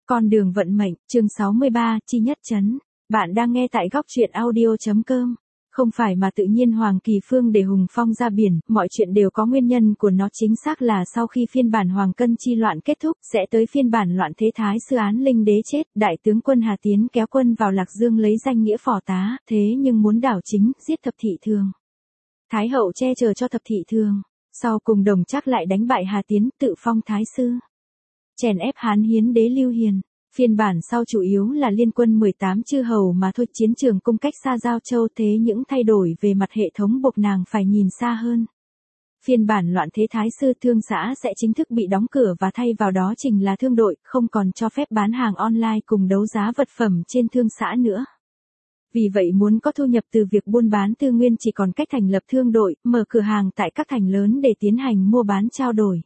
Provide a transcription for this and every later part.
Con đường vận mệnh, chương 63, Chi Nhất Trấn. Bạn đang nghe tại góc truyện audio.com. Không phải mà tự nhiên Hoàng Kỳ Phương để Hùng Phong ra biển, mọi chuyện đều có nguyên nhân của nó, chính xác là sau khi phiên bản Hoàng Cân chi loạn kết thúc, sẽ tới phiên bản loạn thế Thái Sư Án Linh Đế chết, đại tướng quân Hà Tiến kéo quân vào Lạc Dương lấy danh nghĩa phò tá, thế nhưng muốn đảo chính, giết Thập Thị Thường. Thái hậu che chở cho Thập Thị Thường, sau cùng Đồng Trác lại đánh bại Hà Tiến, tự phong Thái Sư. Chèn ép Hán Hiến đế Lưu Hiền. Phiên bản sau chủ yếu là liên quân 18 chư hầu mà thôi, chiến trường cung cách xa Giao Châu, thế những thay đổi về mặt hệ thống buộc nàng phải nhìn xa hơn. Phiên bản loạn thế Thái Sư Thương xã sẽ chính thức bị đóng cửa và thay vào đó chính là thương đội, không còn cho phép bán hàng online cùng đấu giá vật phẩm trên thương xã nữa. Vì vậy muốn có thu nhập từ việc buôn bán tư nguyên chỉ còn cách thành lập thương đội, mở cửa hàng tại các thành lớn để tiến hành mua bán trao đổi.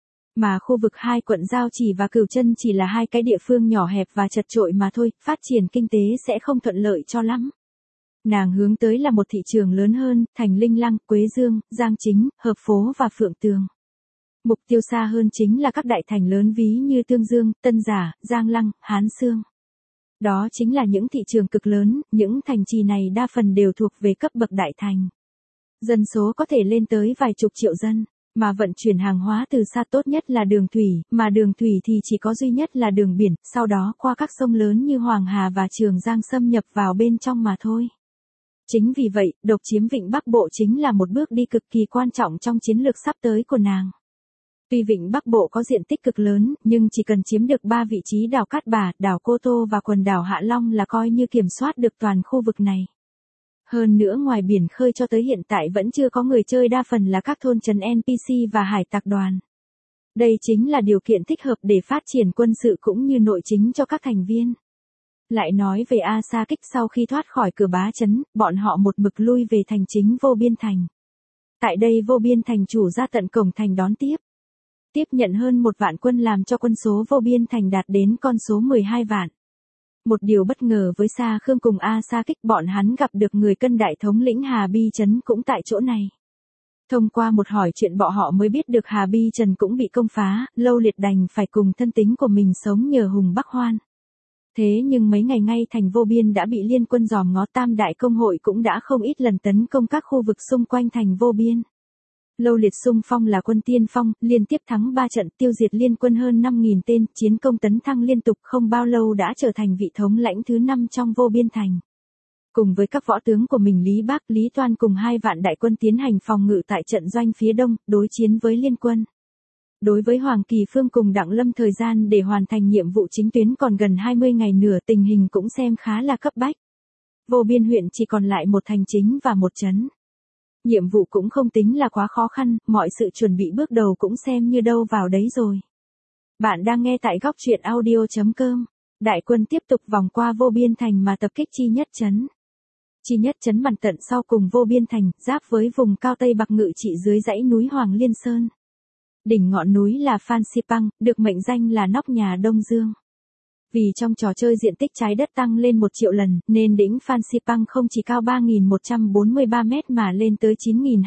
Mà khu vực hai quận Giao Chỉ và Cửu Chân chỉ là hai cái địa phương nhỏ hẹp và chật chội mà thôi, phát triển kinh tế sẽ không thuận lợi cho lắm. Nàng hướng tới là một thị trường lớn hơn, thành Linh Lăng, Quế Dương, Giang Chính, Hợp Phố và Phượng Tường. Mục tiêu xa hơn chính là các đại thành lớn ví như Tương Dương, Tân Giả, Giang Lăng, Hán Xương. Đó chính là những thị trường cực lớn, những thành trì này đa phần đều thuộc về cấp bậc đại thành. Dân số có thể lên tới vài chục triệu dân. Mà vận chuyển hàng hóa từ xa tốt nhất là đường thủy, mà đường thủy thì chỉ có duy nhất là đường biển, sau đó qua các sông lớn như Hoàng Hà và Trường Giang xâm nhập vào bên trong mà thôi. Chính vì vậy, độc chiếm Vịnh Bắc Bộ chính là một bước đi cực kỳ quan trọng trong chiến lược sắp tới của nàng. Tuy Vịnh Bắc Bộ có diện tích cực lớn, nhưng chỉ cần chiếm được 3 vị trí đảo Cát Bà, đảo Cô Tô và quần đảo Hạ Long là coi như kiểm soát được toàn khu vực này. Hơn nữa ngoài biển khơi cho tới hiện tại vẫn chưa có người chơi, đa phần là các thôn trấn NPC và hải tặc đoàn. Đây chính là điều kiện thích hợp để phát triển quân sự cũng như nội chính cho các thành viên. Lại nói về A Sa Kích, sau khi thoát khỏi cửa Bá Trấn, bọn họ một mực lui về thành chính Vô Biên Thành. Tại đây Vô Biên Thành chủ ra tận cổng thành đón tiếp. Tiếp nhận hơn 1 vạn quân làm cho quân số Vô Biên Thành đạt đến con số 12 vạn. Một điều bất ngờ với Sa Khương cùng A Sa Kích, bọn hắn gặp được người cân đại thống lĩnh Hà Bi Trấn cũng tại chỗ này. Thông qua một hỏi chuyện bọn họ mới biết được Hà Bi Trần cũng bị công phá, Lâu Liệt đành phải cùng thân tín của mình sống nhờ Hùng Bắc Hoan. Thế nhưng mấy ngày ngay thành Vô Biên đã bị liên quân dòm ngó, Tam Đại Công hội cũng đã không ít lần tấn công các khu vực xung quanh thành Vô Biên. Lâu Liệt xung phong là quân tiên phong, liên tiếp thắng 3 trận, tiêu diệt liên quân hơn 5.000 tên, chiến công tấn thăng liên tục, không bao lâu đã trở thành vị thống lãnh thứ 5 trong Vô Biên Thành. Cùng với các võ tướng của mình Lý Bác, Lý Toan cùng 2 vạn đại quân tiến hành phòng ngự tại trận doanh phía đông, đối chiến với liên quân. Đối với Hoàng Kỳ Phương cùng Đặng Lâm, thời gian để hoàn thành nhiệm vụ chính tuyến còn gần 20 ngày nữa, tình hình cũng xem khá là cấp bách. Vô Biên huyện chỉ còn lại một thành chính và một trấn. Nhiệm vụ cũng không tính là quá khó khăn, mọi sự chuẩn bị bước đầu cũng xem như đâu vào đấy rồi. Bạn đang nghe tại góc truyện audio.com. Đại quân tiếp tục vòng qua Vô Biên Thành mà tập kích Chi Nhất Trấn. Chi Nhất Trấn nằm tận sau cùng Vô Biên Thành, giáp với vùng cao Tây Bạc ngự trị dưới dãy núi Hoàng Liên Sơn. Đỉnh ngọn núi là Phan Xipang, được mệnh danh là nóc nhà Đông Dương. Vì trong trò chơi diện tích trái đất tăng lên 1 triệu lần, nên đỉnh Phan Xipang không chỉ cao 3.143 mét mà lên tới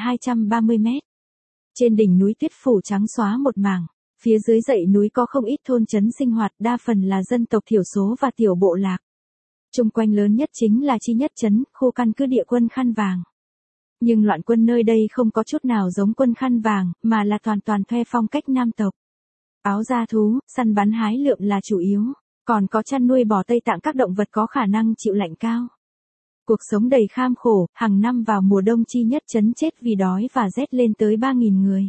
9.230 mét. Trên đỉnh núi tuyết phủ trắng xóa một mảng, phía dưới dãy núi có không ít thôn trấn sinh hoạt, đa phần là dân tộc thiểu số và tiểu bộ lạc. Chung quanh lớn nhất chính là Chi Nhất Trấn, khu căn cứ địa quân Khăn Vàng. Nhưng loạn quân nơi đây không có chút nào giống quân Khăn Vàng, mà là toàn theo phong cách nam tộc. Áo da thú, săn bắn hái lượm là chủ yếu. Còn có chăn nuôi bò Tây Tạng, các động vật có khả năng chịu lạnh cao. Cuộc sống đầy kham khổ, hàng năm vào mùa đông Chi Nhất Trấn chết vì đói và rét lên tới 3.000 người.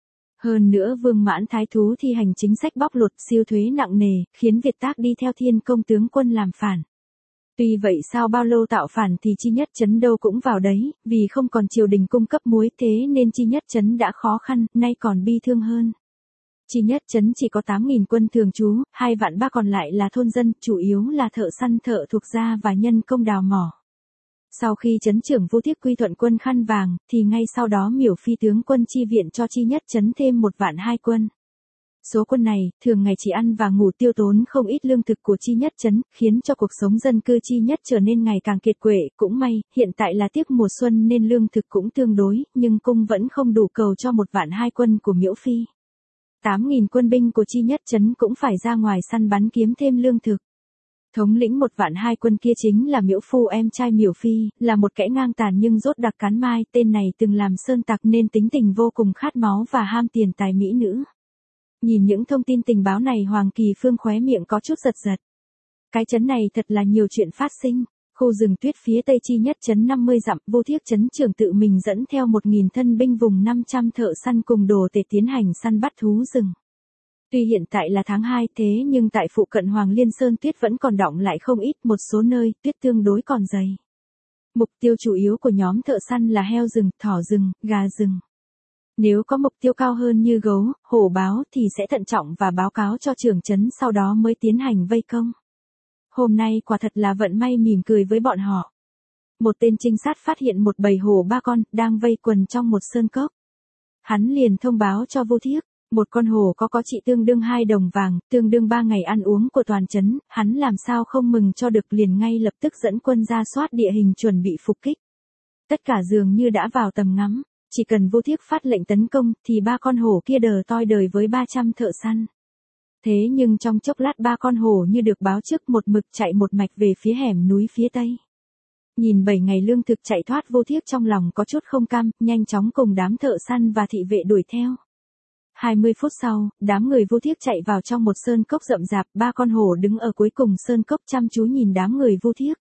Hơn nữa Vương Mãn Thái Thú thi hành chính sách bóc lột siêu thuế nặng nề, khiến Việt Tác đi theo Thiên Công tướng quân làm phản. Tuy vậy sau bao lâu tạo phản thì Chi Nhất Trấn đâu cũng vào đấy, vì không còn triều đình cung cấp muối, thế nên Chi Nhất Trấn đã khó khăn, nay còn bi thương hơn. Chi Nhất Trấn chỉ có 8.000 quân thường trú, 2 vạn 3 còn lại là thôn dân, chủ yếu là thợ săn, thợ thuộc gia và nhân công đào mỏ. Sau khi trấn trưởng Vu Thiếc quy thuận quân Khăn Vàng, thì ngay sau đó Miểu Phi tướng quân chi viện cho Chi Nhất Trấn thêm 1 vạn 2 quân. Số quân này, thường ngày chỉ ăn và ngủ, tiêu tốn không ít lương thực của Chi Nhất Trấn, khiến cho cuộc sống dân cư Chi Nhất trở nên ngày càng kiệt quệ. Cũng may, hiện tại là tiếc mùa xuân nên lương thực cũng tương đối, nhưng cung vẫn không đủ cầu cho 1 vạn 2 quân của Miểu Phi. 8.000 quân binh của Chi Nhất Trấn cũng phải ra ngoài săn bắn kiếm thêm lương thực. Thống lĩnh 1.200.000 quân kia chính là Miễu Phu em trai Miểu Phi, là một kẻ ngang tàn nhưng rốt đặc cắn mai, tên này từng làm sơn tặc nên tính tình vô cùng khát máu và ham tiền tài mỹ nữ. Nhìn những thông tin tình báo này Hoàng Kỳ Phương khóe miệng có chút giật giật. Cái trấn này thật là nhiều chuyện phát sinh. Khu rừng tuyết phía tây Chi Nhất Trấn 50 dặm, Vô Thiếc Trấn trưởng tự mình dẫn theo 1.000 thân binh vùng 500 thợ săn cùng đồ tể tiến hành săn bắt thú rừng. Tuy hiện tại là tháng 2 thế nhưng tại phụ cận Hoàng Liên Sơn tuyết vẫn còn đọng lại không ít, một số nơi tuyết tương đối còn dày. Mục tiêu chủ yếu của nhóm thợ săn là heo rừng, thỏ rừng, gà rừng. Nếu có mục tiêu cao hơn như gấu, hổ báo thì sẽ thận trọng và báo cáo cho trưởng trấn sau đó mới tiến hành vây công. Hôm nay quả thật là vận may mỉm cười với bọn họ. Một tên trinh sát phát hiện một bầy hổ 3 con đang vây quần trong một sơn cốc. Hắn liền thông báo cho Vô Thiếc, một con hổ có trị tương đương 2 đồng vàng, tương đương 3 ngày ăn uống của toàn trấn, hắn làm sao không mừng cho được, liền ngay lập tức dẫn quân ra soát địa hình chuẩn bị phục kích. Tất cả dường như đã vào tầm ngắm, chỉ cần Vô Thiếc phát lệnh tấn công thì 3 con hổ kia đờ toi đời với 300 thợ săn. Thế nhưng trong chốc lát 3 con hổ như được báo trước một mực chạy một mạch về phía hẻm núi phía tây. Nhìn 7 ngày lương thực chạy thoát, Vô Thiếc trong lòng có chút không cam, nhanh chóng cùng đám thợ săn và thị vệ đuổi theo. 20 phút sau, đám người Vô Thiếc chạy vào trong một sơn cốc rậm rạp, 3 con hổ đứng ở cuối cùng sơn cốc chăm chú nhìn đám người Vô Thiếc.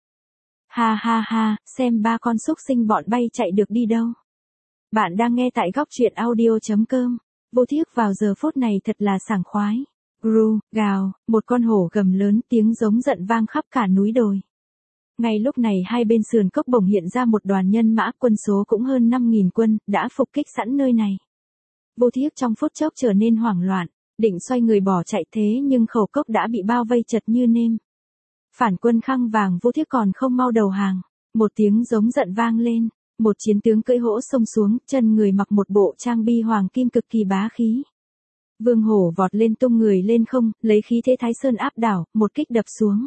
Ha ha ha, xem 3 con xúc sinh bọn bay chạy được đi đâu. Bạn đang nghe tại góc truyện audio.com. Vô Thiếc vào giờ phút này thật là sảng khoái. Ru, gào, một con hổ gầm lớn, tiếng giống giận vang khắp cả núi đồi. Ngay lúc này hai bên sườn cốc bỗng hiện ra một đoàn nhân mã, quân số cũng hơn 5.000 quân, đã phục kích sẵn nơi này. Vô Thiếc trong phút chốc trở nên hoảng loạn, định xoay người bỏ chạy thế nhưng khẩu cốc đã bị bao vây chật như nêm. Phản quân khăng vàng, Vô Thiếc còn không mau đầu hàng. Một tiếng giống giận vang lên, một chiến tướng cưỡi hổ xông xuống, chân người mặc một bộ trang bi hoàng kim cực kỳ bá khí. Vương hổ vọt lên tung người lên không, lấy khí thế Thái Sơn áp đảo, một kích đập xuống.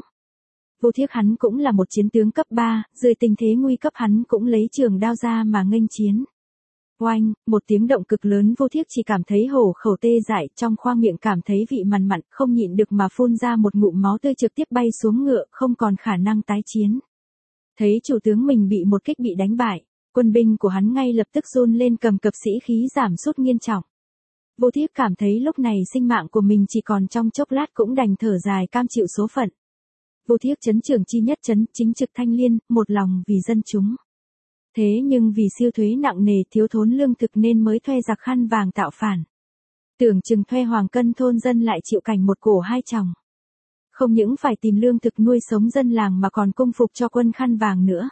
Vô Thiếc hắn cũng là một chiến tướng cấp 3, dưới tình thế nguy cấp hắn cũng lấy trường đao ra mà nghênh chiến. Oanh, một tiếng động cực lớn, Vô Thiếc chỉ cảm thấy hổ khẩu tê dại, trong khoang miệng cảm thấy vị mằn mặn, không nhịn được mà phun ra một ngụm máu tươi, trực tiếp bay xuống ngựa, không còn khả năng tái chiến. Thấy chủ tướng mình bị một kích bị đánh bại, quân binh của hắn ngay lập tức run lên cầm cập, sĩ khí giảm sút nghiêm trọng. Vô Thiếc cảm thấy lúc này sinh mạng của mình chỉ còn trong chốc lát, cũng đành thở dài cam chịu số phận. Vô Thiếc trấn trưởng Chi Nhất Trấn, chính trực thanh liêm, một lòng vì dân chúng. Thế nhưng vì siêu thuế nặng nề, thiếu thốn lương thực nên mới thuê giặc khăn vàng tạo phản. Tưởng chừng thuê Hoàng Cân thôn dân lại chịu cảnh một cổ hai chồng. Không những phải tìm lương thực nuôi sống dân làng mà còn cung phục cho quân khăn vàng nữa.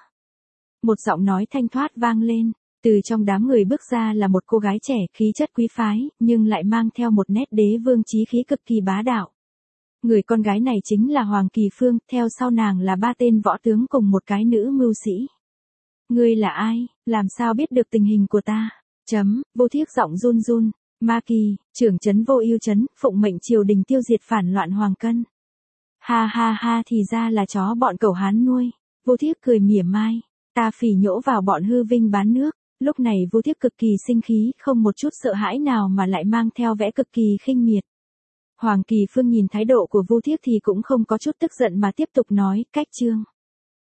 Một giọng nói thanh thoát vang lên, từ trong đám người bước ra là một cô gái trẻ, khí chất quý phái, nhưng lại mang theo một nét đế vương chí khí cực kỳ bá đạo. Người con gái này chính là Hoàng Kỳ Phương, theo sau nàng là 3 tên võ tướng cùng một cái nữ mưu sĩ. Ngươi là ai, làm sao biết được tình hình của ta? Vô Thiếc giọng run run, Ma Kỳ, trưởng trấn Vô Ưu trấn, phụng mệnh triều đình tiêu diệt phản loạn Hoàng Cân. Ha ha ha, thì ra là chó bọn cẩu Hán nuôi. Vô Thiếc cười mỉa mai, ta phỉ nhổ vào bọn hư vinh bán nước. Lúc này Vô Thiếc cực kỳ sinh khí, không một chút sợ hãi nào mà lại mang theo vẻ cực kỳ khinh miệt. Hoàng Kỳ Phương nhìn thái độ của Vô Thiếc thì cũng không có chút tức giận mà tiếp tục nói, cách chương.